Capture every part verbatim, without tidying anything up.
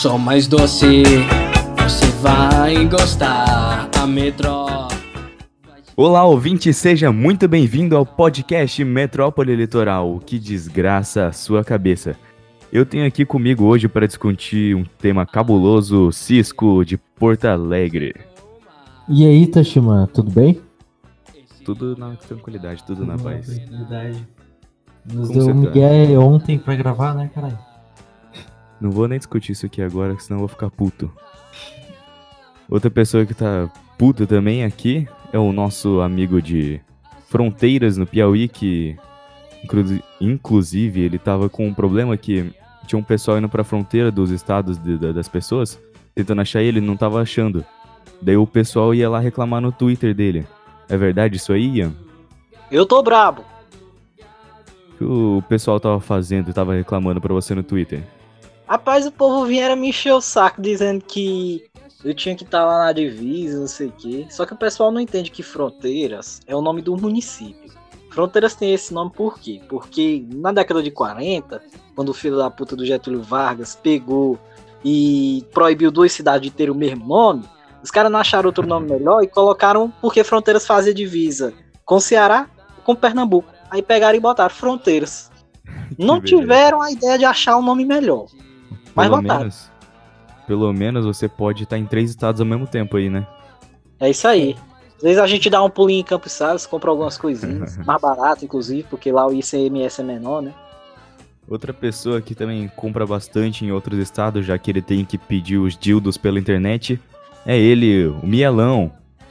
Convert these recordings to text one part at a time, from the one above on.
som mais doce, você vai gostar. A Metro. Olá, ouvinte, seja muito bem-vindo ao podcast Metrópole Litoral, que desgraça a sua cabeça. Eu tenho aqui comigo hoje para discutir um tema cabuloso, Cisco de Porto Alegre. E aí, Tashima, tudo bem? Tudo na tranquilidade, tudo na paz. Tranquilidade. Nos Como deu você um tá? migué ontem pra gravar, né, caralho? Não vou nem discutir isso aqui agora, senão eu vou ficar puto. Outra pessoa que tá puta também aqui é o nosso amigo de Fronteiras no Piauí, que inclu- inclusive ele tava com um problema que tinha um pessoal indo pra fronteira dos estados de- da- das pessoas, tentando achar ele, ele não tava achando. Daí o pessoal ia lá reclamar no Twitter dele. É verdade isso aí, Ian? Eu tô brabo. O que o pessoal tava fazendo e tava reclamando pra você no Twitter? Rapaz, o povo vieram me encher o saco dizendo que eu tinha que estar lá na divisa, não sei o quê. Só que o pessoal não entende que Fronteiras é o nome do município. Fronteiras tem esse nome por quê? Porque na década de quarenta, quando o filho da puta do Getúlio Vargas pegou e proibiu duas cidades de ter o mesmo nome, os caras não acharam outro nome melhor e colocaram porque Fronteiras fazia divisa com o Ceará e com Pernambuco. Aí pegaram e botaram Fronteiras. Não beleza. tiveram a ideia de achar um nome melhor. Mas Pelo botaram. menos, pelo menos você pode estar em três estados ao mesmo tempo aí, né? É isso aí. Às vezes a gente dá um pulinho em Campos Salles, compra algumas coisinhas, mais barato inclusive, porque lá o I C M S é menor, né? Outra pessoa que também compra bastante em outros estados, já que ele tem que pedir os dildos pela internet, é ele, o Mielão.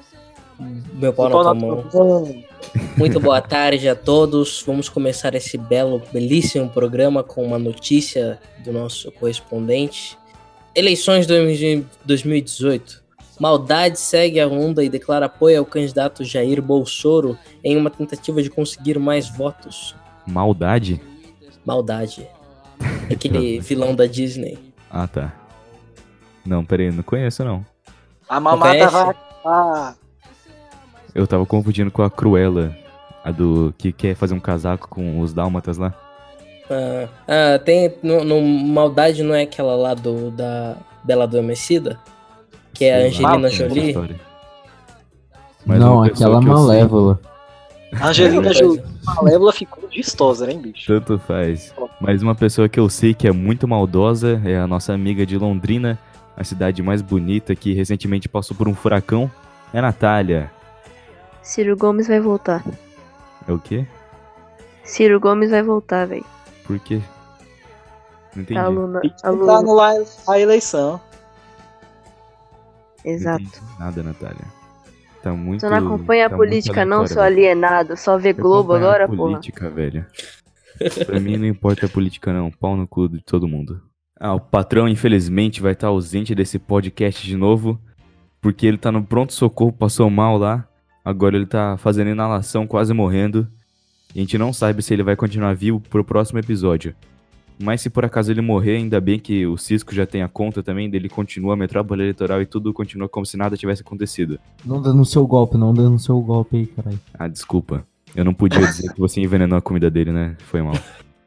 Meu pau na tua mão. Muito boa tarde a todos. Vamos começar esse belo, belíssimo programa com uma notícia do nosso correspondente. Eleições dois mil e dezoito. Maldade segue a onda e declara apoio ao candidato Jair Bolsonaro em uma tentativa de conseguir mais votos. Maldade? Maldade. Aquele vilão da Disney. Ah, tá. Não, peraí, não conheço não. A mamata conhece? vai. Ah, Eu tava confundindo com a Cruella, a do que quer fazer um casaco com os dálmatas lá. Ah, ah, tem. No, no Maldade não é aquela lá do da Bela Adormecida? Que é a Sei lá, Angelina não conheço a Jolie? história. Mas Não, uma pessoa aquela que eu sei- malévola. a Angelina É, Jolie Malévola ficou vistosa, hein, bicho? Tanto faz. Mas uma pessoa que eu sei que é muito maldosa é a nossa amiga de Londrina, a cidade mais bonita que recentemente passou por um furacão. É a Natália. Ciro Gomes vai voltar. É o quê? Ciro Gomes vai voltar, velho. Por quê? Não entendi. A Luna. Tem que A tentar Luna. anular a eleição. Não Exato. entendi nada, Natália. Tá muito. Você não acompanha tá a muito política, não, aleatório, seu velho. alienado. Só vê Eu Globo acompanho a agora, porra. política, velho. Pra mim não importa a política, não. Pau no cu de todo mundo. Ah, o patrão, infelizmente, vai estar ausente desse podcast de novo. Porque ele tá no pronto-socorro, passou mal lá. Agora ele tá fazendo inalação, quase morrendo. E a gente não sabe se ele vai continuar vivo pro próximo episódio. Mas se por acaso ele morrer, ainda bem que o Cisco já tem a conta também, dele continua a metrópole eleitoral e tudo continua como se nada tivesse acontecido. Não dando seu golpe, não dando seu golpe aí, caralho. Ah, desculpa. Eu não podia dizer que você envenenou a comida dele, né? Foi mal.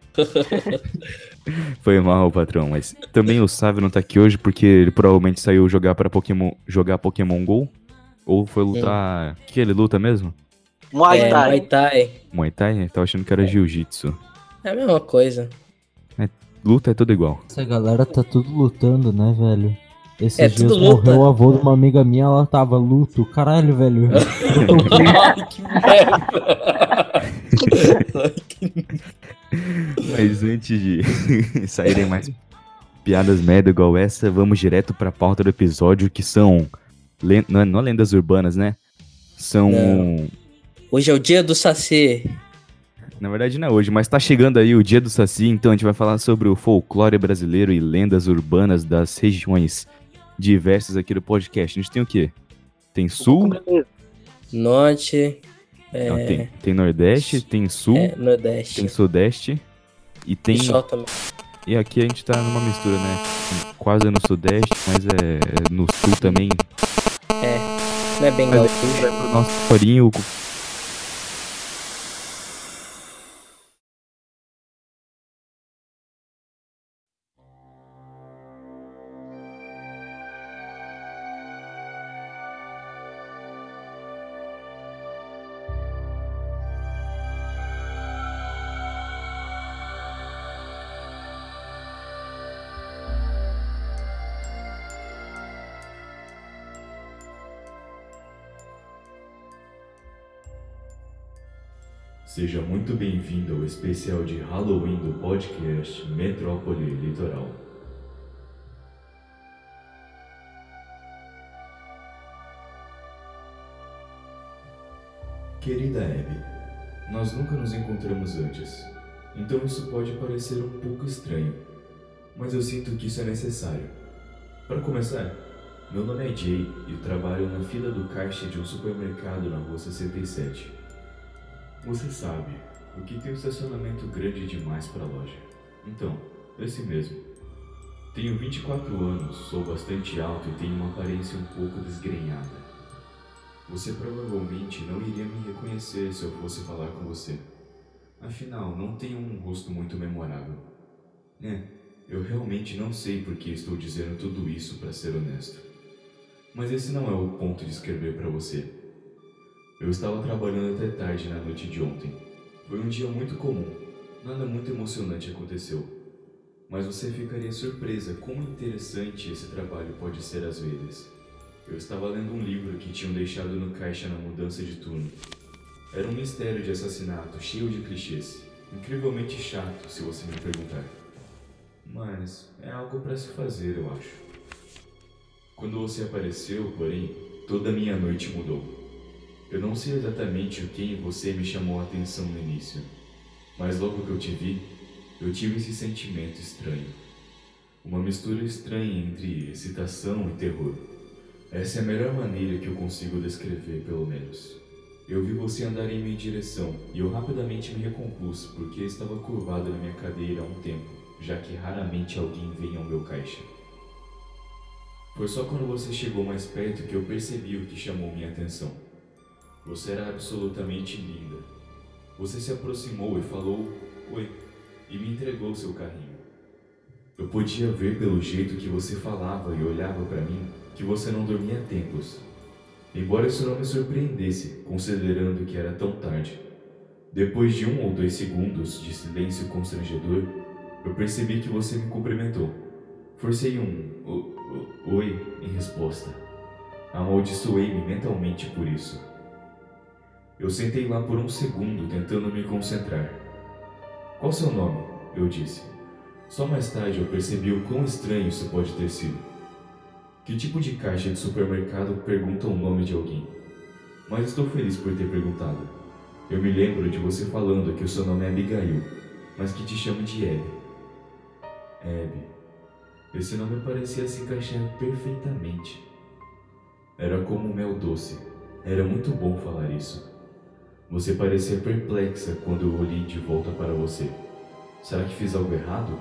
Foi mal, patrão. Mas também o Sávio não tá aqui hoje porque ele provavelmente saiu jogar para Pokémon, jogar Pokémon Go. Ou foi lutar... O que ele luta mesmo? Muay É, Thai. Muay Thai. Muay Thai? Tava achando que era Jiu-Jitsu. É a mesma coisa. Luta é tudo igual. Essa galera tá tudo lutando, né, velho? Esses É, dias tudo luta. morreu o avô de uma amiga minha, ela tava luto. Caralho, velho. Ai, que merda. Mas antes de saírem mais piadas merda igual essa, vamos direto pra pauta do episódio, que são... len- Não, é- não é lendas urbanas, né? São... Não. Hoje é o dia do Saci. Na verdade não é hoje, mas tá chegando aí o dia do Saci, então a gente vai falar sobre o folclore brasileiro e lendas urbanas das regiões diversas aqui do podcast. A gente tem o quê? Tem Sul, Norte. É, não, tem, tem Nordeste, tem Sul, é, Nordeste. tem Sudeste e tem... E Sol também. E aqui a gente tá numa mistura, né? Quase no Sudeste, mas é, é no Sul também. É. Não é bem Mas gaúcho. aqui vai pro nosso farinho. Seja muito bem-vindo ao especial de Halloween do podcast Metrópole Litoral. Querida Abby, nós nunca nos encontramos antes, então isso pode parecer um pouco estranho, mas eu sinto que isso é necessário. Para começar, meu nome é Jay e trabalho na fila do caixa de um supermercado na rua sessenta e sete. Você sabe, o que tem um estacionamento grande demais para a loja. Então, esse mesmo. Tenho vinte e quatro anos, sou bastante alto e tenho uma aparência um pouco desgrenhada. Você provavelmente não iria me reconhecer se eu fosse falar com você. Afinal, não tenho um rosto muito memorável. É, eu realmente não sei por que estou dizendo tudo isso, para ser honesto. Mas esse não é o ponto de escrever para você. Eu estava trabalhando até tarde na noite de ontem. Foi um dia muito comum, nada muito emocionante aconteceu. Mas você ficaria surpresa como interessante esse trabalho pode ser às vezes. Eu estava lendo um livro que tinham deixado no caixa na mudança de turno. Era um mistério de assassinato cheio de clichês, incrivelmente chato se você me perguntar. Mas é algo para se fazer, eu acho. Quando você apareceu, porém, toda a minha noite mudou. Eu não sei exatamente o que em você me chamou a atenção no início, mas logo que eu te vi, eu tive esse sentimento estranho. Uma mistura estranha entre excitação e terror. Essa é a melhor maneira que eu consigo descrever, pelo menos. Eu vi você andar em minha direção e eu rapidamente me recompus porque estava curvado na minha cadeira há um tempo, já que raramente alguém vem ao meu caixa. Foi só quando você chegou mais perto que eu percebi o que chamou minha atenção. Você era absolutamente linda. Você se aproximou e falou "Oi" e me entregou seu carrinho. Eu podia ver pelo jeito que você falava e olhava para mim que você não dormia há tempos. Embora isso não me surpreendesse, considerando que era tão tarde. Depois de um ou dois segundos de silêncio constrangedor, eu percebi que você me cumprimentou. Forcei um o, o, oi em resposta. Amaldiçoei-me mentalmente por isso. Eu sentei lá por um segundo tentando me concentrar. Qual seu nome? Eu disse. Só mais tarde eu percebi o quão estranho isso pode ter sido. Que tipo de caixa de supermercado pergunta o nome de alguém? Mas estou feliz por ter perguntado. Eu me lembro de você falando que o seu nome é Abigail, mas que te chamo de Abby. Abby. Esse nome parecia se encaixar perfeitamente. Era como um mel doce. Era muito bom falar isso. Você parecia perplexa quando eu olhei de volta para você. Será que fiz algo errado?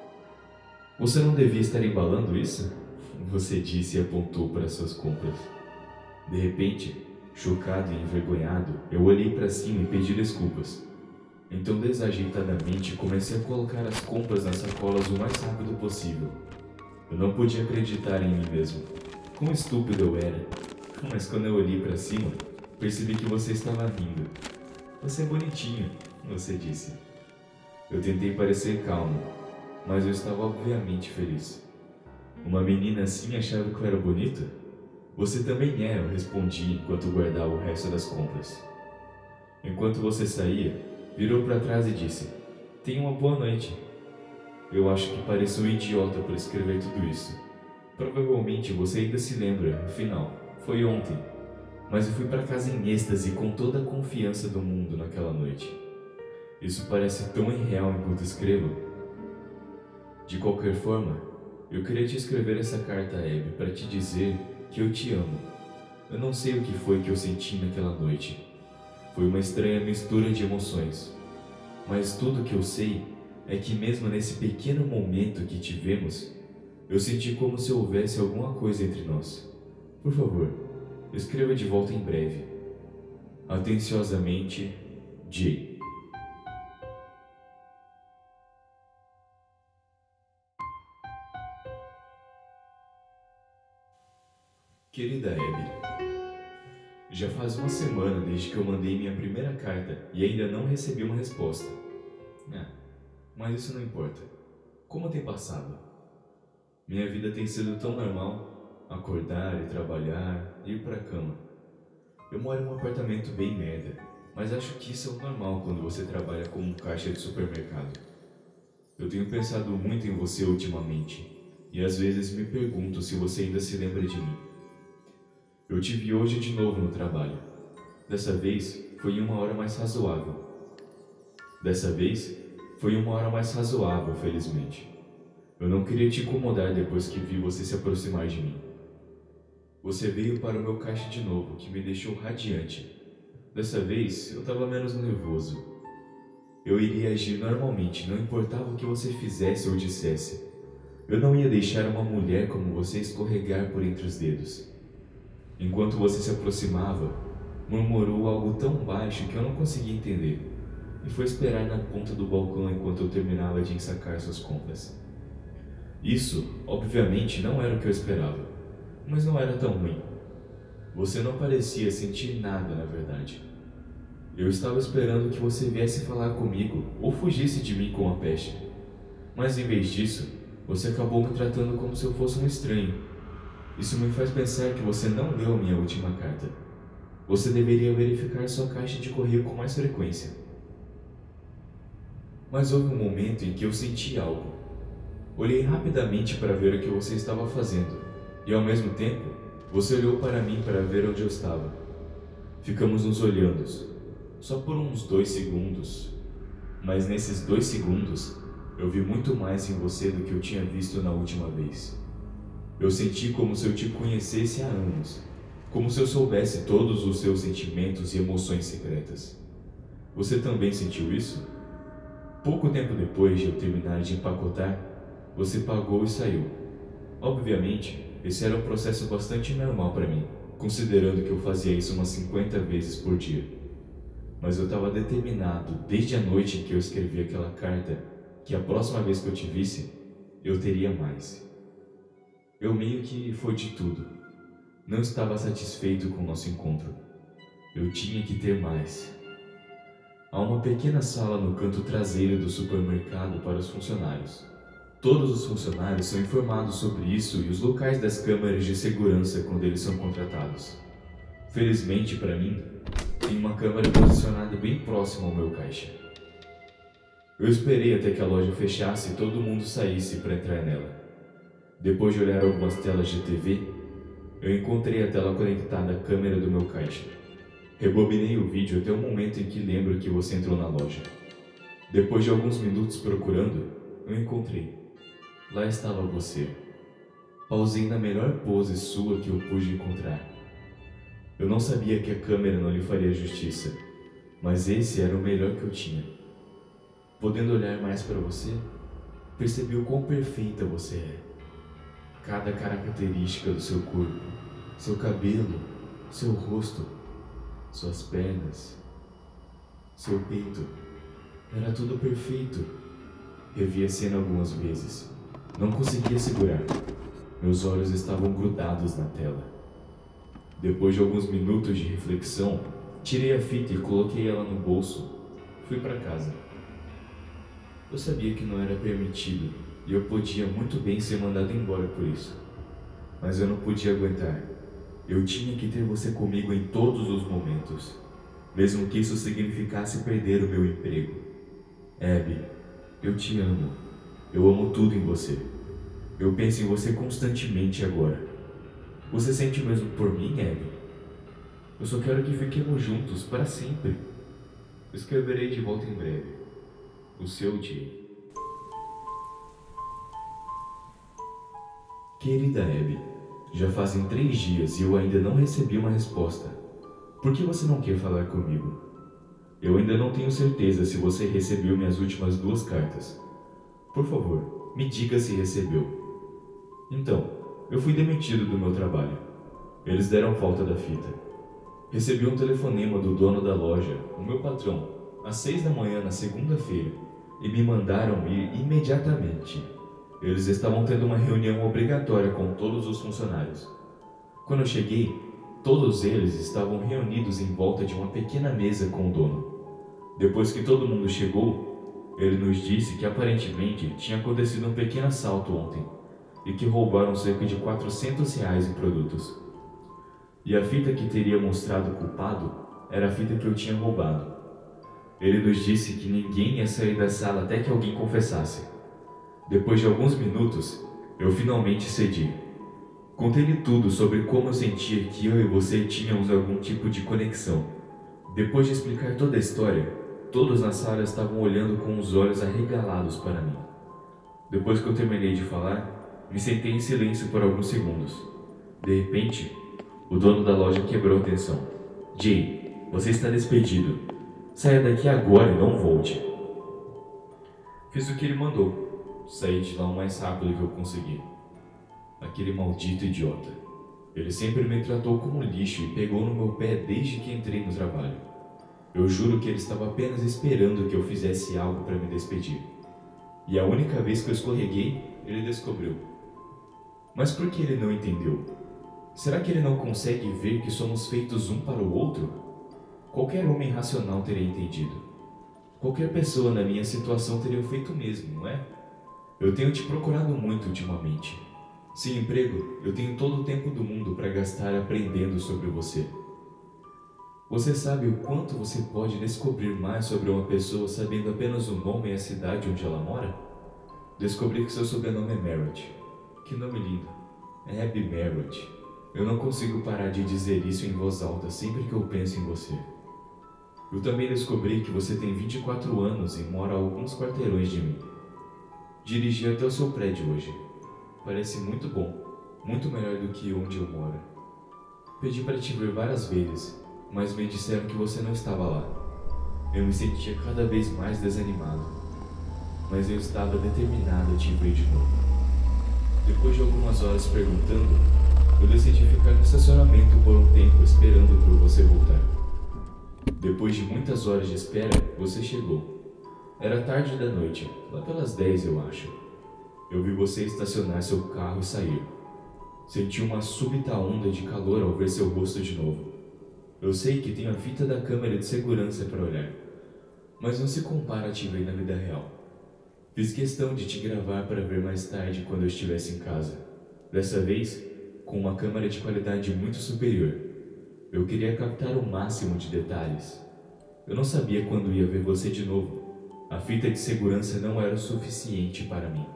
Você não devia estar embalando isso? Você disse e apontou para suas compras. De repente, chocado e envergonhado, eu olhei para cima e pedi desculpas. Então, desajeitadamente, comecei a colocar as compras nas sacolas o mais rápido possível. Eu não podia acreditar em mim mesmo. Quão estúpido eu era. Mas quando eu olhei para cima, percebi que você estava rindo. Você é bonitinho, você disse. Eu tentei parecer calmo, mas eu estava obviamente feliz. Uma menina assim achava que eu era bonita? Você também é, eu respondi enquanto guardava o resto das compras. Enquanto você saía, virou para trás e disse: "Tenha uma boa noite." Eu acho que pareço um idiota por escrever tudo isso. Provavelmente você ainda se lembra, afinal, foi ontem. Mas eu fui para casa em êxtase com toda a confiança do mundo naquela noite. Isso parece tão irreal enquanto escrevo. De qualquer forma, eu queria te escrever essa carta, Abby, para te dizer que eu te amo. Eu não sei o que foi que eu senti naquela noite. Foi uma estranha mistura de emoções. Mas tudo que eu sei é que mesmo nesse pequeno momento que tivemos, eu senti como se houvesse alguma coisa entre nós. Por favor, escreva de volta em breve. Atenciosamente, Jay. Querida Abby, já faz uma semana desde que eu mandei minha primeira carta e ainda não recebi uma resposta. É, mas isso não importa. Como tem passado? Minha vida tem sido tão normal. Acordar e trabalhar, ir pra cama. Eu moro em um apartamento bem merda, mas acho que isso é o normal quando você trabalha como um caixa de supermercado. Eu tenho pensado muito em você ultimamente, e às vezes me pergunto se você ainda se lembra de mim. Eu te vi hoje de novo no trabalho. Dessa vez, foi em uma hora mais razoável. Dessa vez, foi em uma hora mais razoável, felizmente. Eu não queria te incomodar depois que vi você se aproximar de mim. Você veio para o meu caixa de novo, que me deixou radiante. Dessa vez, eu estava menos nervoso. Eu iria agir normalmente, não importava o que você fizesse ou dissesse. Eu não ia deixar uma mulher como você escorregar por entre os dedos. Enquanto você se aproximava, murmurou algo tão baixo que eu não conseguia entender, e foi esperar na ponta do balcão enquanto eu terminava de ensacar suas compras. Isso, obviamente, não era o que eu esperava, mas não era tão ruim. Você não parecia sentir nada, na verdade. Eu estava esperando que você viesse falar comigo ou fugisse de mim com a peste. Mas em vez disso, você acabou me tratando como se eu fosse um estranho. Isso me faz pensar que você não leu a minha última carta. Você deveria verificar sua caixa de correio com mais frequência. Mas houve um momento em que eu senti algo. Olhei rapidamente para ver o que você estava fazendo, e ao mesmo tempo, você olhou para mim para ver onde eu estava. Ficamos nos olhando, só por uns dois segundos. Mas nesses dois segundos, eu vi muito mais em você do que eu tinha visto na última vez. Eu senti como se eu te conhecesse há anos, como se eu soubesse todos os seus sentimentos e emoções secretas. Você também sentiu isso? Pouco tempo depois de eu terminar de empacotar, você pagou e saiu. Obviamente, esse era um processo bastante normal para mim, considerando que eu fazia isso umas cinquenta vezes por dia. Mas eu estava determinado, desde a noite em que eu escrevi aquela carta, que a próxima vez que eu te visse, eu teria mais. Eu meio que foi de tudo. Não estava satisfeito com o nosso encontro. Eu tinha que ter mais. Há uma pequena sala no canto traseiro do supermercado para os funcionários. Todos os funcionários são informados sobre isso e os locais das câmeras de segurança quando eles são contratados. Felizmente para mim, tem uma câmera posicionada bem próxima ao meu caixa. Eu esperei até que a loja fechasse e todo mundo saísse para entrar nela. Depois de olhar algumas telas de T V, eu encontrei a tela conectada à câmera do meu caixa. Rebobinei o vídeo até o momento em que lembro que você entrou na loja. Depois de alguns minutos procurando, eu encontrei. Lá estava você. Pausei na melhor pose sua que eu pude encontrar. Eu não sabia que a câmera não lhe faria justiça, mas esse era o melhor que eu tinha. Podendo olhar mais para você, percebi o quão perfeita você é. Cada característica do seu corpo, seu cabelo, seu rosto, suas pernas, seu peito, era tudo perfeito. Revi a cena algumas vezes. Não conseguia segurar. Meus olhos estavam grudados na tela. Depois de alguns minutos de reflexão, tirei a fita e coloquei ela no bolso. Fui para casa. Eu sabia que não era permitido e eu podia muito bem ser mandado embora por isso. Mas eu não podia aguentar. Eu tinha que ter você comigo em todos os momentos, mesmo que isso significasse perder o meu emprego. Abby, eu te amo. Eu amo tudo em você. Eu penso em você constantemente agora. Você sente o mesmo por mim, Abby? Eu só quero que fiquemos juntos para sempre. Escreverei de volta em breve. O seu Jay. Querida Abby, já fazem três dias e eu ainda não recebi uma resposta. Por que você não quer falar comigo? Eu ainda não tenho certeza se você recebeu minhas últimas duas cartas. Por favor, me diga se recebeu. Então, eu fui demitido do meu trabalho. Eles deram falta da fita. Recebi um telefonema do dono da loja, o meu patrão, às seis da manhã na segunda-feira, e me mandaram ir imediatamente. Eles estavam tendo uma reunião obrigatória com todos os funcionários. Quando eu cheguei, todos eles estavam reunidos em volta de uma pequena mesa com o dono. Depois que todo mundo chegou, ele nos disse que aparentemente tinha acontecido um pequeno assalto ontem e que roubaram cerca de quatrocentos reais em produtos. E a fita que teria mostrado o culpado era a fita que eu tinha roubado. Ele nos disse que ninguém ia sair da sala até que alguém confessasse. Depois de alguns minutos, eu finalmente cedi. Contei-lhe tudo sobre como eu sentia que eu e você tínhamos algum tipo de conexão. Depois de explicar toda a história, todos na sala estavam olhando com os olhos arregalados para mim. Depois que eu terminei de falar, me sentei em silêncio por alguns segundos. De repente, o dono da loja quebrou a tensão. Jay, você está despedido. Saia daqui agora e não volte. Fiz o que ele mandou. Saí de lá o mais rápido que eu consegui. Aquele maldito idiota. Ele sempre me tratou como lixo e pegou no meu pé desde que entrei no trabalho. Eu juro que ele estava apenas esperando que eu fizesse algo para me despedir. E a única vez que eu escorreguei, ele descobriu. Mas por que ele não entendeu? Será que ele não consegue ver que somos feitos um para o outro? Qualquer homem racional teria entendido. Qualquer pessoa na minha situação teria feito o mesmo, não é? Eu tenho te procurado muito ultimamente. Sem emprego, eu tenho todo o tempo do mundo para gastar aprendendo sobre você. Você sabe o quanto você pode descobrir mais sobre uma pessoa sabendo apenas o nome e a cidade onde ela mora? Descobri que seu sobrenome é Merritt. Que nome lindo. É Abby Merritt. Eu não consigo parar de dizer isso em voz alta sempre que eu penso em você. Eu também descobri que você tem vinte e quatro anos e mora a alguns quarteirões de mim. Dirigi até o seu prédio hoje. Parece muito bom, muito melhor do que onde eu moro. Pedi para te ver várias vezes, mas me disseram que você não estava lá. Eu me sentia cada vez mais desanimado, mas eu estava determinado a te ver de novo. Depois de algumas horas perguntando, eu decidi ficar no estacionamento por um tempo esperando por você voltar. Depois de muitas horas de espera, você chegou. Era tarde da noite, lá pelas dez eu acho. Eu vi você estacionar seu carro e sair. Senti uma súbita onda de calor ao ver seu rosto de novo. Eu sei que tenho a fita da câmera de segurança para olhar, mas não se compara a te ver na vida real. Fiz questão de te gravar para ver mais tarde quando eu estivesse em casa. Dessa vez, com uma câmera de qualidade muito superior. Eu queria captar o máximo de detalhes. Eu não sabia quando ia ver você de novo. A fita de segurança não era o suficiente para mim.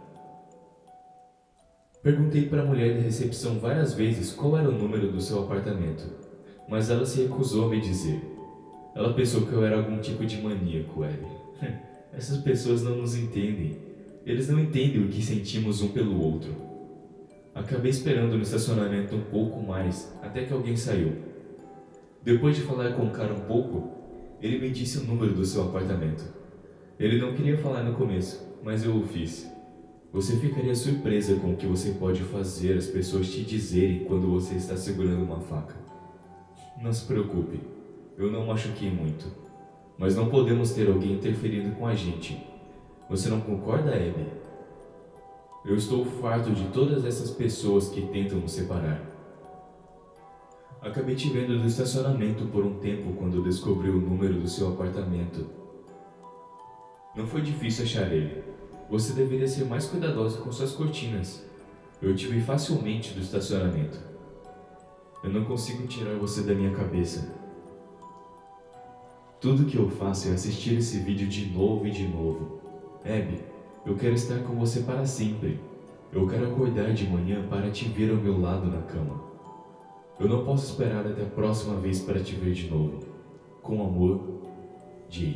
Perguntei para a mulher da recepção várias vezes qual era o número do seu apartamento, mas ela se recusou a me dizer. Ela pensou que eu era algum tipo de maníaco, Ellie. Essas pessoas não nos entendem. Eles não entendem o que sentimos um pelo outro. Acabei esperando no estacionamento um pouco mais, até que alguém saiu. Depois de falar com o cara um pouco, ele me disse o número do seu apartamento. Ele não queria falar no começo, mas eu o fiz. Você ficaria surpresa com o que você pode fazer as pessoas te dizerem quando você está segurando uma faca. Não se preocupe, eu não machuquei muito. Mas não podemos ter alguém interferindo com a gente. Você não concorda, Abby? Eu estou farto de todas essas pessoas que tentam nos separar. Acabei te vendo no estacionamento por um tempo quando descobri o número do seu apartamento. Não foi difícil achar ele. Você deveria ser mais cuidadosa com suas cortinas. Eu te vi facilmente do estacionamento. Eu não consigo tirar você da minha cabeça. Tudo que eu faço é assistir esse vídeo de novo e de novo. Abby, eu quero estar com você para sempre. Eu quero acordar de manhã para te ver ao meu lado na cama. Eu não posso esperar até a próxima vez para te ver de novo. Com amor, Jay.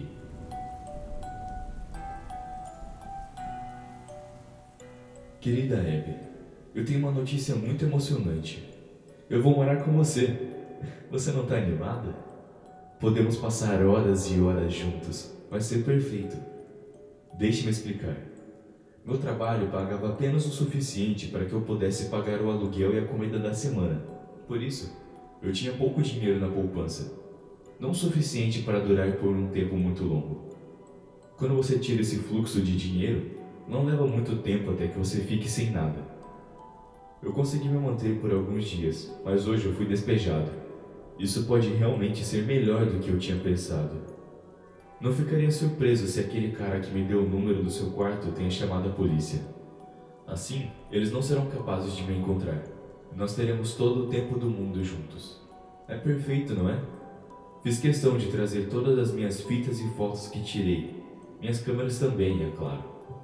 Querida Abby, eu tenho uma notícia muito emocionante. Eu vou morar com você. Você não está animada? Podemos passar horas e horas juntos. Vai ser perfeito. Deixe-me explicar. Meu trabalho pagava apenas o suficiente para que eu pudesse pagar o aluguel e a comida da semana. Por isso, eu tinha pouco dinheiro na poupança. Não o suficiente para durar por um tempo muito longo. Quando você tira esse fluxo de dinheiro, não leva muito tempo até que você fique sem nada. Eu consegui me manter por alguns dias, mas hoje eu fui despejado. Isso pode realmente ser melhor do que eu tinha pensado. Não ficaria surpreso se aquele cara que me deu o número do seu quarto tenha chamado a polícia. Assim, eles não serão capazes de me encontrar. Nós teremos todo o tempo do mundo juntos. É perfeito, não é? Fiz questão de trazer todas as minhas fitas e fotos que tirei. Minhas câmeras também, é claro.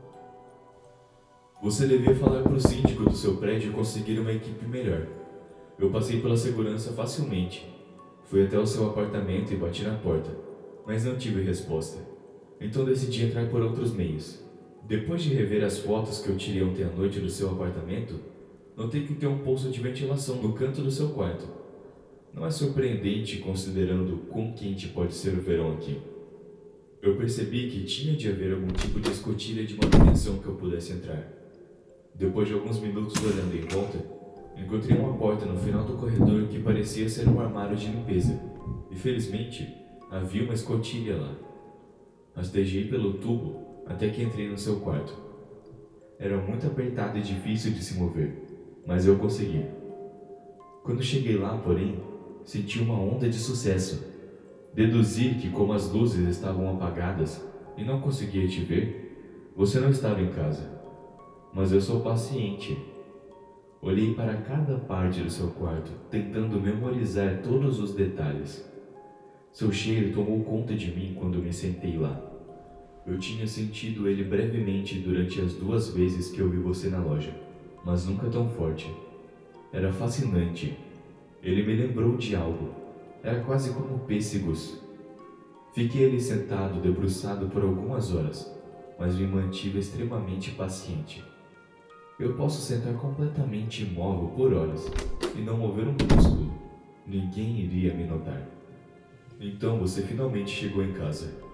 Você devia falar para o síndico do seu prédio conseguir uma equipe melhor. Eu passei pela segurança facilmente. Fui até o seu apartamento e bati na porta, mas não tive resposta. Então decidi entrar por outros meios. Depois de rever as fotos que eu tirei ontem à noite do seu apartamento, notei que tem um poço de ventilação no canto do seu quarto. Não é surpreendente considerando quão quente pode ser o verão aqui. Eu percebi que tinha de haver algum tipo de escotilha de manutenção que eu pudesse entrar. Depois de alguns minutos olhando em volta, encontrei uma porta no final do corredor que parecia ser um armário de limpeza, e felizmente havia uma escotilha lá. Rastejei pelo tubo até que entrei no seu quarto. Era muito apertado e difícil de se mover, mas eu consegui. Quando cheguei lá, porém, senti uma onda de sucesso. Deduzi que, como as luzes estavam apagadas e não conseguia te ver, você não estava em casa. Mas eu sou paciente. Olhei para cada parte do seu quarto, tentando memorizar todos os detalhes. Seu cheiro tomou conta de mim quando me sentei lá. Eu tinha sentido ele brevemente durante as duas vezes que eu vi você na loja, mas nunca tão forte. Era fascinante. Ele me lembrou de algo. Era quase como pêssegos. Fiquei ali sentado, debruçado por algumas horas, mas me mantive extremamente paciente. Eu posso sentar completamente imóvel por horas e não mover um músculo. Ninguém iria me notar. Então você finalmente chegou em casa.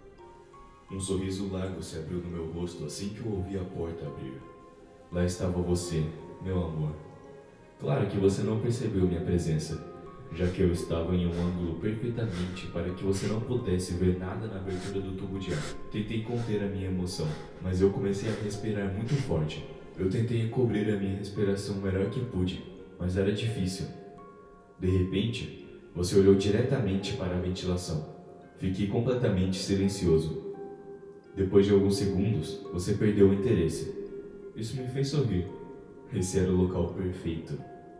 Um sorriso largo se abriu no meu rosto assim que eu ouvi a porta abrir. Lá estava você, meu amor. Claro que você não percebeu minha presença, já que eu estava em um ângulo perfeitamente para que você não pudesse ver nada na abertura do tubo de ar. Tentei conter a minha emoção, mas eu comecei a respirar muito forte. Eu tentei encobrir a minha respiração o melhor que pude, mas era difícil. De repente, você olhou diretamente para a ventilação. Fiquei completamente silencioso. Depois de alguns segundos, você perdeu o interesse. Isso me fez sorrir. Esse era o local perfeito.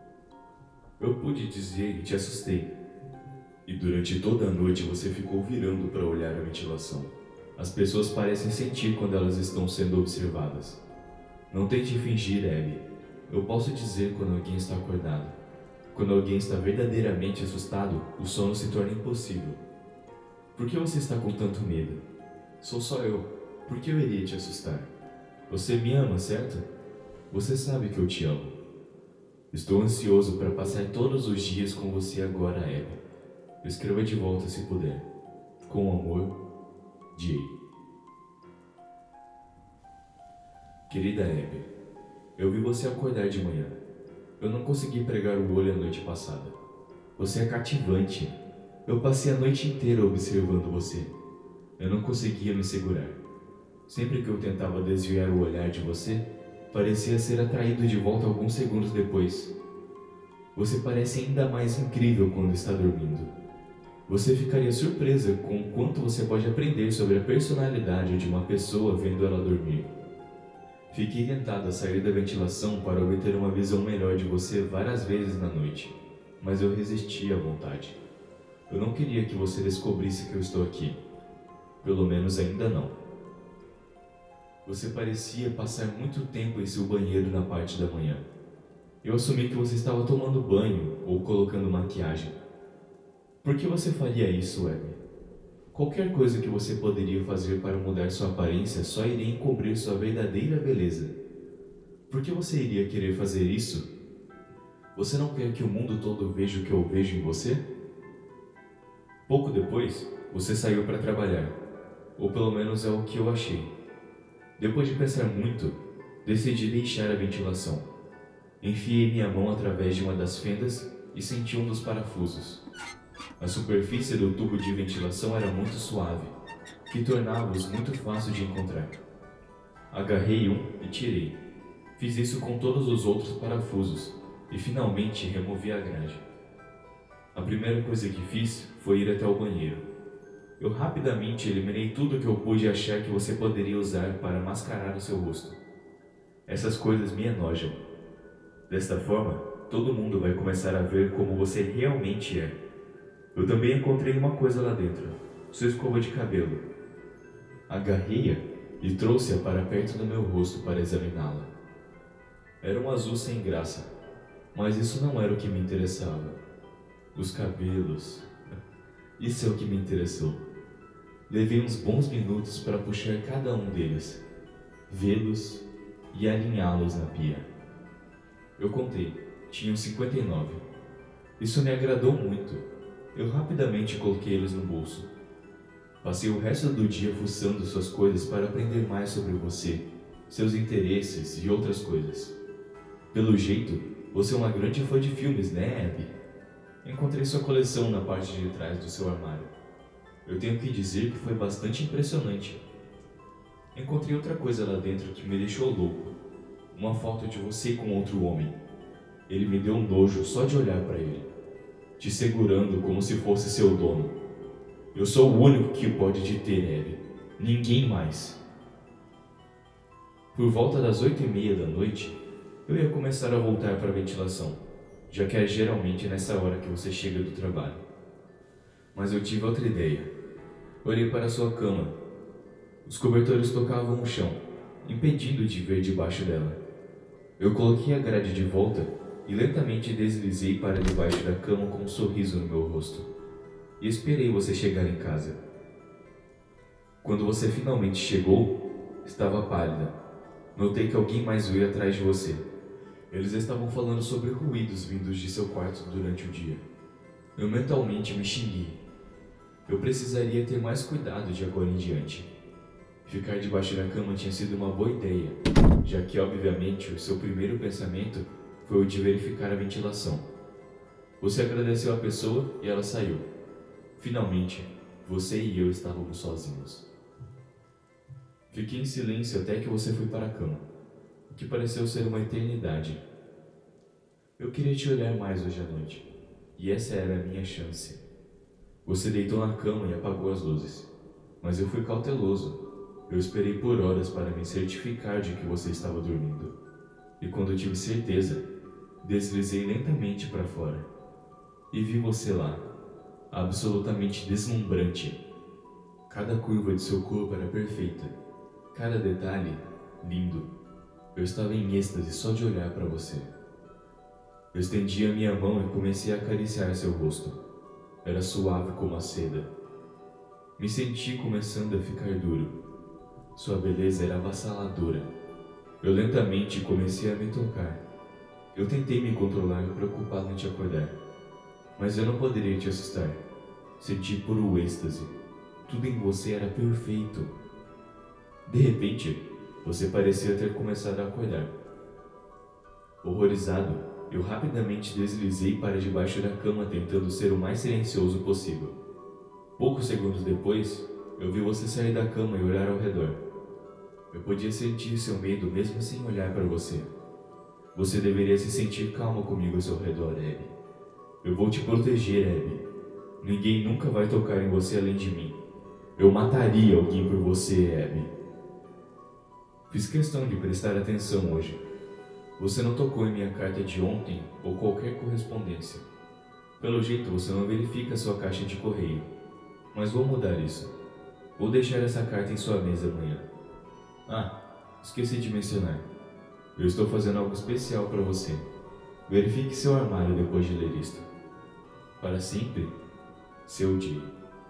Eu pude dizer que te assustei. E durante toda a noite você ficou virando para olhar a ventilação. As pessoas parecem sentir quando elas estão sendo observadas. Não tente fingir, Abby. Eu posso dizer quando alguém está acordado. Quando alguém está verdadeiramente assustado, o sono se torna impossível. Por que você está com tanto medo? Sou só eu. Por que eu iria te assustar? Você me ama, certo? Você sabe que eu te amo. Estou ansioso para passar todos os dias com você agora, Abby. Escreva de volta se puder. Com amor, Jay. Querida Abby, eu vi você acordar de manhã. Eu não consegui pregar o olho a noite passada. Você é cativante. Eu passei a noite inteira observando você. Eu não conseguia me segurar. Sempre que eu tentava desviar o olhar de você, parecia ser atraído de volta alguns segundos depois. Você parece ainda mais incrível quando está dormindo. Você ficaria surpresa com o quanto você pode aprender sobre a personalidade de uma pessoa vendo ela dormir. Fiquei tentado a sair da ventilação para obter uma visão melhor de você várias vezes na noite, mas eu resisti à vontade. Eu não queria que você descobrisse que eu estou aqui. Pelo menos ainda não. Você parecia passar muito tempo em seu banheiro na parte da manhã. Eu assumi que você estava tomando banho ou colocando maquiagem. Por que você faria isso, Abby? Qualquer coisa que você poderia fazer para mudar sua aparência só iria encobrir sua verdadeira beleza. Por que você iria querer fazer isso? Você não quer que o mundo todo veja o que eu vejo em você? Pouco depois, você saiu para trabalhar. Ou pelo menos é o que eu achei. Depois de pensar muito, decidi deixar a ventilação. Enfiei minha mão através de uma das fendas e senti um dos parafusos. A superfície do tubo de ventilação era muito suave, que tornava-os muito fácil de encontrar. Agarrei um e tirei. Fiz isso com todos os outros parafusos e finalmente removi a grade. A primeira coisa que fiz foi ir até o banheiro. Eu rapidamente eliminei tudo que eu pude achar que você poderia usar para mascarar o seu rosto. Essas coisas me enojam. Desta forma, todo mundo vai começar a ver como você realmente é. Eu também encontrei uma coisa lá dentro, sua escova de cabelo. Agarrei-a e trouxe-a para perto do meu rosto para examiná-la. Era um azul sem graça, mas isso não era o que me interessava. Os cabelos, isso é o que me interessou. Levei uns bons minutos para puxar cada um deles, vê-los e alinhá-los na pia. Eu contei, tinham cinquenta e nove. Isso me agradou muito. Eu rapidamente coloquei eles no bolso. Passei o resto do dia fuçando suas coisas para aprender mais sobre você, seus interesses e outras coisas. Pelo jeito, você é uma grande fã de filmes, né, Abby? Encontrei sua coleção na parte de trás do seu armário. Eu tenho que dizer que foi bastante impressionante. Encontrei outra coisa lá dentro que me deixou louco. Uma foto de você com outro homem. Ele me deu um nojo só de olhar para ele, te segurando como se fosse seu dono. Eu sou o único que pode te ter, Abby. Ninguém mais. Por volta das oito e meia da noite, eu ia começar a voltar para a ventilação, já que é geralmente nessa hora que você chega do trabalho. Mas eu tive outra ideia. Olhei para sua cama. Os cobertores tocavam o chão, impedindo de ver debaixo dela. Eu coloquei a grade de volta e lentamente deslizei para debaixo da cama com um sorriso no meu rosto. E esperei você chegar em casa. Quando você finalmente chegou, estava pálida. Notei que alguém mais veio atrás de você. Eles estavam falando sobre ruídos vindos de seu quarto durante o dia. Eu mentalmente me xinguei. Eu precisaria ter mais cuidado de agora em diante. Ficar debaixo da cama tinha sido uma boa ideia, já que, obviamente, o seu primeiro pensamento foi o de verificar a ventilação. Você agradeceu a pessoa e ela saiu. Finalmente, você e eu estávamos sozinhos. Fiquei em silêncio até que você foi para a cama, o que pareceu ser uma eternidade. Eu queria te olhar mais hoje à noite, e essa era a minha chance. Você deitou na cama e apagou as luzes, mas eu fui cauteloso. Eu esperei por horas para me certificar de que você estava dormindo. E quando tive certeza, deslizei lentamente para fora. E vi você lá, absolutamente deslumbrante. Cada curva de seu corpo era perfeita, cada detalhe lindo. Eu estava em êxtase só de olhar para você. Eu estendi a minha mão e comecei a acariciar seu rosto. Era suave como a seda. Me senti começando a ficar duro. Sua beleza era avassaladora. Eu lentamente comecei a me tocar. Eu tentei me controlar preocupado em te acordar. Mas eu não poderia te assustar. Senti puro êxtase. Tudo em você era perfeito. De repente, você parecia ter começado a acordar. Horrorizado, eu rapidamente deslizei para debaixo da cama tentando ser o mais silencioso possível. Poucos segundos depois, eu vi você sair da cama e olhar ao redor. Eu podia sentir seu medo mesmo sem olhar para você. Você deveria se sentir calma comigo ao seu redor, Abby. Eu vou te proteger, Abby. Ninguém nunca vai tocar em você além de mim. Eu mataria alguém por você, Abby. Fiz questão de prestar atenção hoje. Você não tocou em minha carta de ontem ou qualquer correspondência. Pelo jeito, você não verifica sua caixa de correio. Mas vou mudar isso. Vou deixar essa carta em sua mesa amanhã. Ah, esqueci de mencionar. Eu estou fazendo algo especial para você. Verifique seu armário depois de ler isto. Para sempre, seu dia.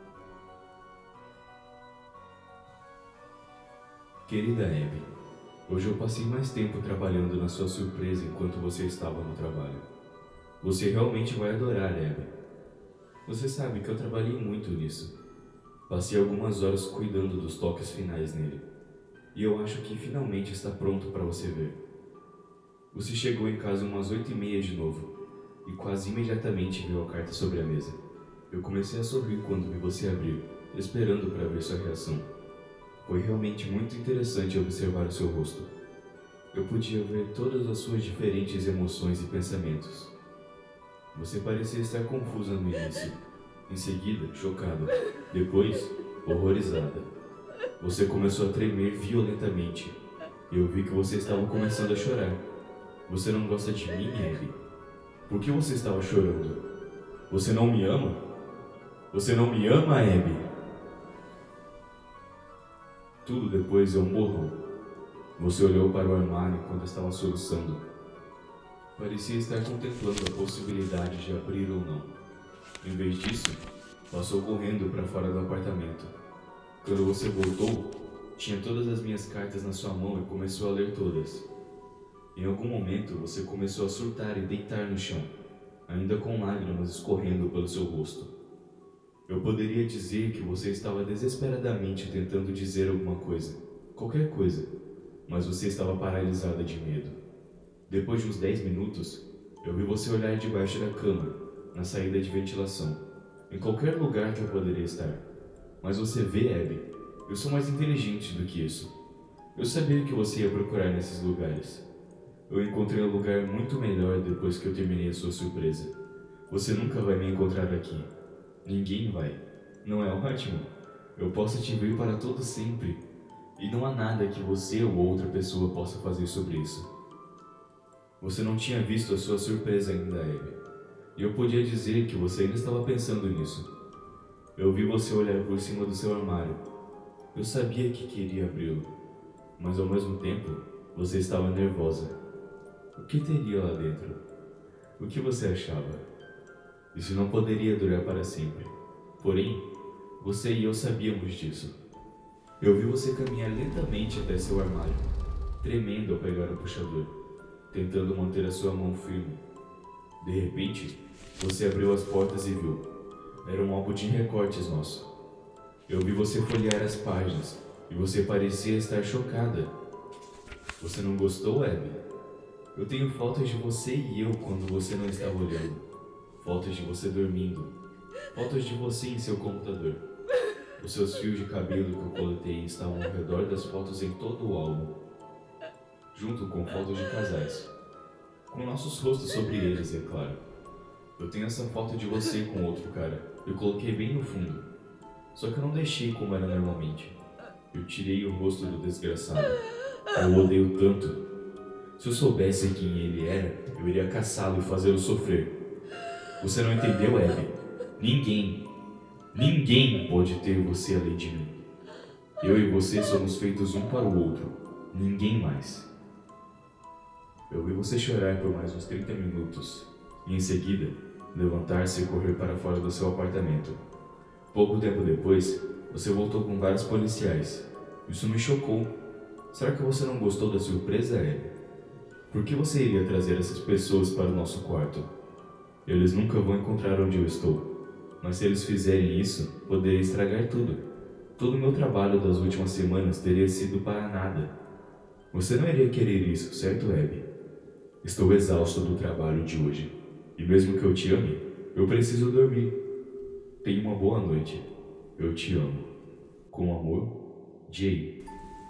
Querida Abby, hoje eu passei mais tempo trabalhando na sua surpresa enquanto você estava no trabalho. Você realmente vai adorar, Abby. Você sabe que eu trabalhei muito nisso. Passei algumas horas cuidando dos toques finais nele. E eu acho que finalmente está pronto para você ver. Você chegou em casa umas oito e meia de novo, e quase imediatamente viu a carta sobre a mesa. Eu comecei a sorrir quando vi você abrir, esperando para ver sua reação. Foi realmente muito interessante observar o seu rosto. Eu podia ver todas as suas diferentes emoções e pensamentos. Você parecia estar confusa no início, em seguida, chocada, depois, horrorizada. Você começou a tremer violentamente. Eu vi que você estava começando a chorar. Você não gosta de mim, Abby? Por que você estava chorando? Você não me ama? Você não me ama, Abby? Tudo depois é um borrão. Você olhou para o armário enquanto estava soluçando. Parecia estar contemplando a possibilidade de abrir ou não. Em vez disso, passou correndo para fora do apartamento. Quando você voltou, tinha todas as minhas cartas na sua mão e começou a ler todas. Em algum momento, você começou a surtar e deitar no chão, ainda com lágrimas escorrendo pelo seu rosto. Eu poderia dizer que você estava desesperadamente tentando dizer alguma coisa, qualquer coisa, mas você estava paralisada de medo. Depois de uns dez minutos, eu vi você olhar debaixo da cama, na saída de ventilação, em qualquer lugar que eu poderia estar. Mas você vê, Abby, eu sou mais inteligente do que isso. Eu sabia que você ia procurar nesses lugares. Eu encontrei um lugar muito melhor depois que eu terminei a sua surpresa. Você nunca vai me encontrar aqui. Ninguém vai. Não é ótimo? Eu posso te ver para todo sempre. E não há nada que você ou outra pessoa possa fazer sobre isso. Você não tinha visto a sua surpresa ainda, Abby. E eu podia dizer que você ainda estava pensando nisso. Eu vi você olhar por cima do seu armário. Eu sabia que queria abri-lo. Mas ao mesmo tempo, você estava nervosa. O que teria lá dentro? O que você achava? Isso não poderia durar para sempre. Porém, você e eu sabíamos disso. Eu vi você caminhar lentamente até seu armário, tremendo ao pegar o puxador, tentando manter a sua mão firme. De repente, você abriu as portas e viu. Era um álbum de recortes nosso. Eu vi você folhear as páginas e você parecia estar chocada. Você não gostou, Abby? Eu tenho fotos de você e eu quando você não estava olhando. Fotos de você dormindo. Fotos de você em seu computador. Os seus fios de cabelo que eu coletei estavam ao redor das fotos em todo o álbum. Junto com fotos de casais. Com nossos rostos sobre eles, é claro. Eu tenho essa foto de você com outro cara. Eu coloquei bem no fundo. Só que eu não deixei como era normalmente. Eu tirei o rosto do desgraçado. Eu o odeio tanto. Se eu soubesse quem ele era, eu iria caçá-lo e fazê-lo sofrer. Você não entendeu, Abby? Ninguém, ninguém pode ter você além de mim. Eu e você somos feitos um para o outro. Ninguém mais. Eu vi você chorar por mais uns trinta minutos. E em seguida, levantar-se e correr para fora do seu apartamento. Pouco tempo depois, você voltou com vários policiais. Isso me chocou. Será que você não gostou da surpresa, Abby? Por que você iria trazer essas pessoas para o nosso quarto? Eles nunca vão encontrar onde eu estou. Mas se eles fizerem isso, poderia estragar tudo. Todo o meu trabalho das últimas semanas teria sido para nada. Você não iria querer isso, certo, Abby? Estou exausto do trabalho de hoje. E mesmo que eu te ame, eu preciso dormir. Tenha uma boa noite. Eu te amo. Com amor, Jay.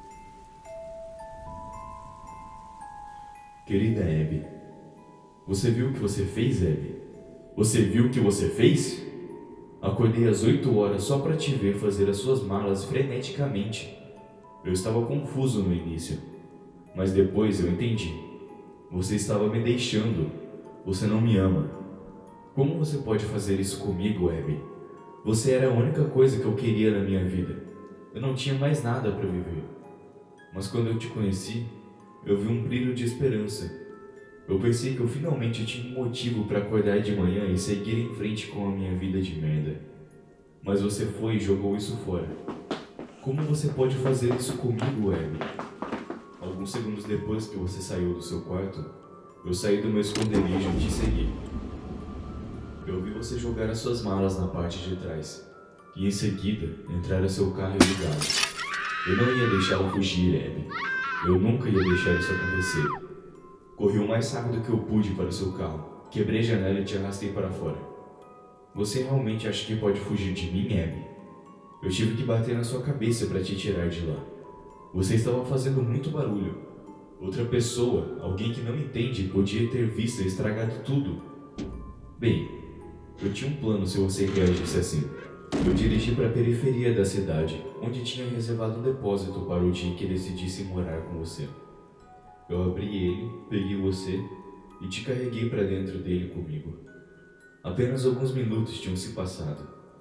Querida Abby, você viu o que você fez, Abby? Você viu o que você fez? Acordei às oito horas só para te ver fazer as suas malas freneticamente. Eu estava confuso no início, mas depois eu entendi. Você estava me deixando. Você não me ama. Como você pode fazer isso comigo, Abby? Você era a única coisa que eu queria na minha vida. Eu não tinha mais nada para viver. Mas quando eu te conheci, eu vi um brilho de esperança. Eu pensei que eu finalmente tinha um motivo para acordar de manhã e seguir em frente com a minha vida de merda. Mas você foi e jogou isso fora. Como você pode fazer isso comigo, Abby? Alguns segundos depois que você saiu do seu quarto, eu saí do meu esconderijo e te segui. Eu vi você jogar as suas malas na parte de trás e em seguida entrar no seu carro e ligá-lo. Eu não ia deixá-lo fugir, Abby. Eu nunca ia deixar isso acontecer. Corri o mais rápido que eu pude para o seu carro, quebrei a janela e te arrastei para fora. Você realmente acha que pode fugir de mim, Abby? Eu tive que bater na sua cabeça para te tirar de lá. Você estava fazendo muito barulho. Outra pessoa, alguém que não entende, podia ter visto e estragado tudo. Bem, eu tinha um plano se você reagisse assim. Eu dirigi para a periferia da cidade, onde tinha reservado um depósito para o dia que decidisse morar com você. Eu abri ele, peguei você e te carreguei para dentro dele comigo. Apenas alguns minutos tinham se passado,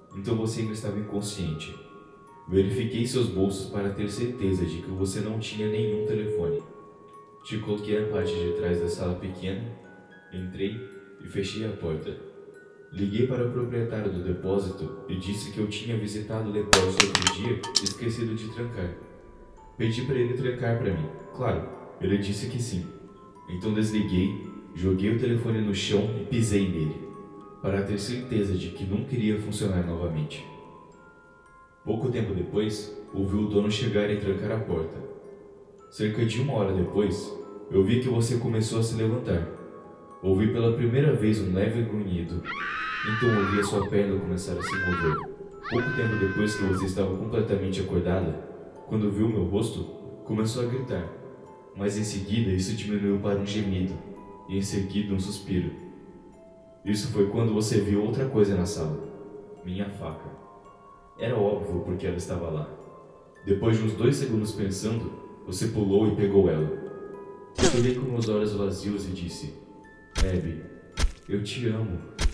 então você ainda estava inconsciente. Verifiquei seus bolsos para ter certeza de que você não tinha nenhum telefone. Te coloquei na parte de trás da sala pequena, entrei e fechei a porta. Liguei para o proprietário do depósito e disse que eu tinha visitado o depósito outro dia e esquecido de trancar. Pedi para ele trancar para mim. Claro, ele disse que sim. Então desliguei, joguei o telefone no chão e pisei nele, para ter certeza de que nunca iria funcionar novamente. Pouco tempo depois, ouvi o dono chegar e trancar a porta. Cerca de uma hora depois, eu vi que você começou a se levantar. Ouvi pela primeira vez um leve grunhido. Então ouvi a sua perna começar a se mover. Pouco tempo depois que você estava completamente acordada, quando viu meu rosto, começou a gritar. Mas em seguida isso diminuiu para um gemido, e em seguida um suspiro. Isso foi quando você viu outra coisa na sala. Minha faca. Era óbvio porque ela estava lá. Depois de uns dois segundos pensando, você pulou e pegou ela. Eu olhei com meus olhos vazios e disse: Abby, eu te amo.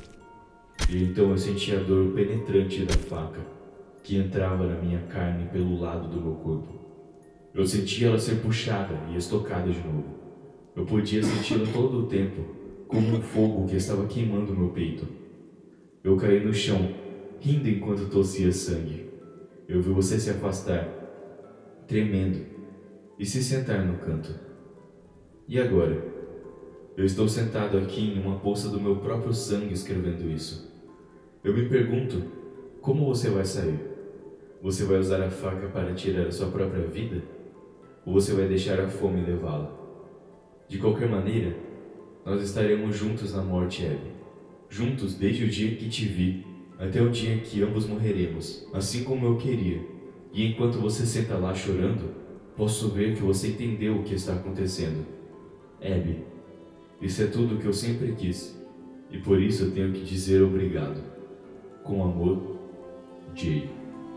E então eu senti a dor penetrante da faca, que entrava na minha carne pelo lado do meu corpo. Eu sentia ela ser puxada e estocada de novo. Eu podia senti-la todo o tempo, como um fogo que estava queimando meu peito. Eu caí no chão, rindo enquanto tossia sangue. Eu vi você se afastar, tremendo, e se sentar no canto. E agora? Eu estou sentado aqui em uma poça do meu próprio sangue escrevendo isso. Eu me pergunto, como você vai sair? Você vai usar a faca para tirar a sua própria vida? Ou você vai deixar a fome levá-la? De qualquer maneira, nós estaremos juntos na morte, Abby. Juntos desde o dia que te vi, até o dia que ambos morreremos, assim como eu queria. E enquanto você senta lá chorando, posso ver que você entendeu o que está acontecendo. Abby, isso é tudo o que eu sempre quis, e por isso eu tenho que dizer obrigado. Com amor, Jay.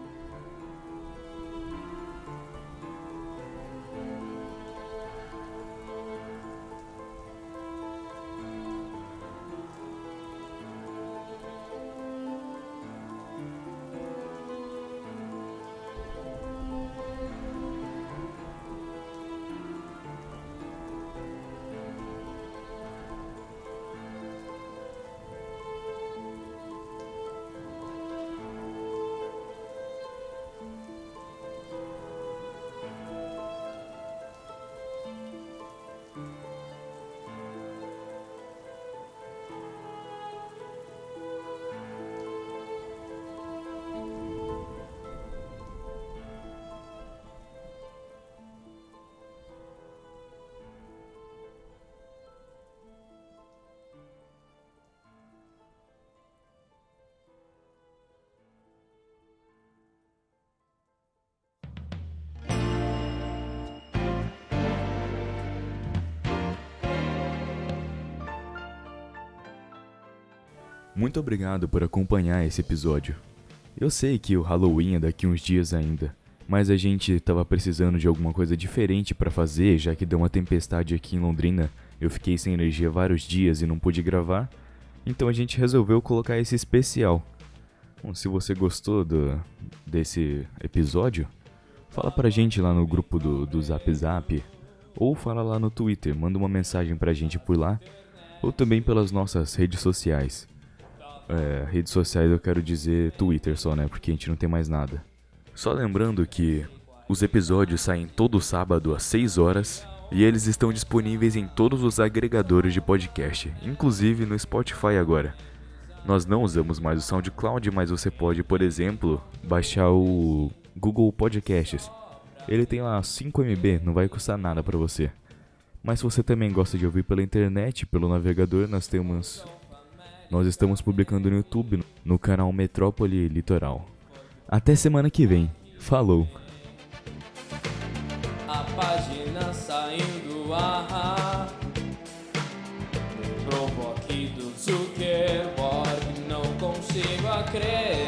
Muito obrigado por acompanhar esse episódio. Eu sei que o Halloween é daqui uns dias ainda, mas a gente tava precisando de alguma coisa diferente pra fazer, já que deu uma tempestade aqui em Londrina. Eu fiquei sem energia vários dias e não pude gravar, então a gente resolveu colocar esse especial. Bom, se você gostou do, desse episódio, fala pra gente lá no grupo do, do Zap Zap, ou fala lá no Twitter, manda uma mensagem pra gente por lá, ou também pelas nossas redes sociais. É, redes sociais eu quero dizer Twitter só, né, porque a gente não tem mais nada. Só lembrando que os episódios saem todo sábado às seis horas e eles estão disponíveis em todos os agregadores de podcast, inclusive no Spotify agora. Nós não usamos mais o SoundCloud, mas você pode, por exemplo, baixar o Google Podcasts. Ele tem lá cinco megabytes, não vai custar nada pra você. Mas se você também gosta de ouvir pela internet, pelo navegador, nós temos... Nós estamos publicando no YouTube, no canal Metrópole Litoral. Até semana que vem. Falou! A página saindo do ar. Provo aqui do Zuckerberg, não consigo acreditar.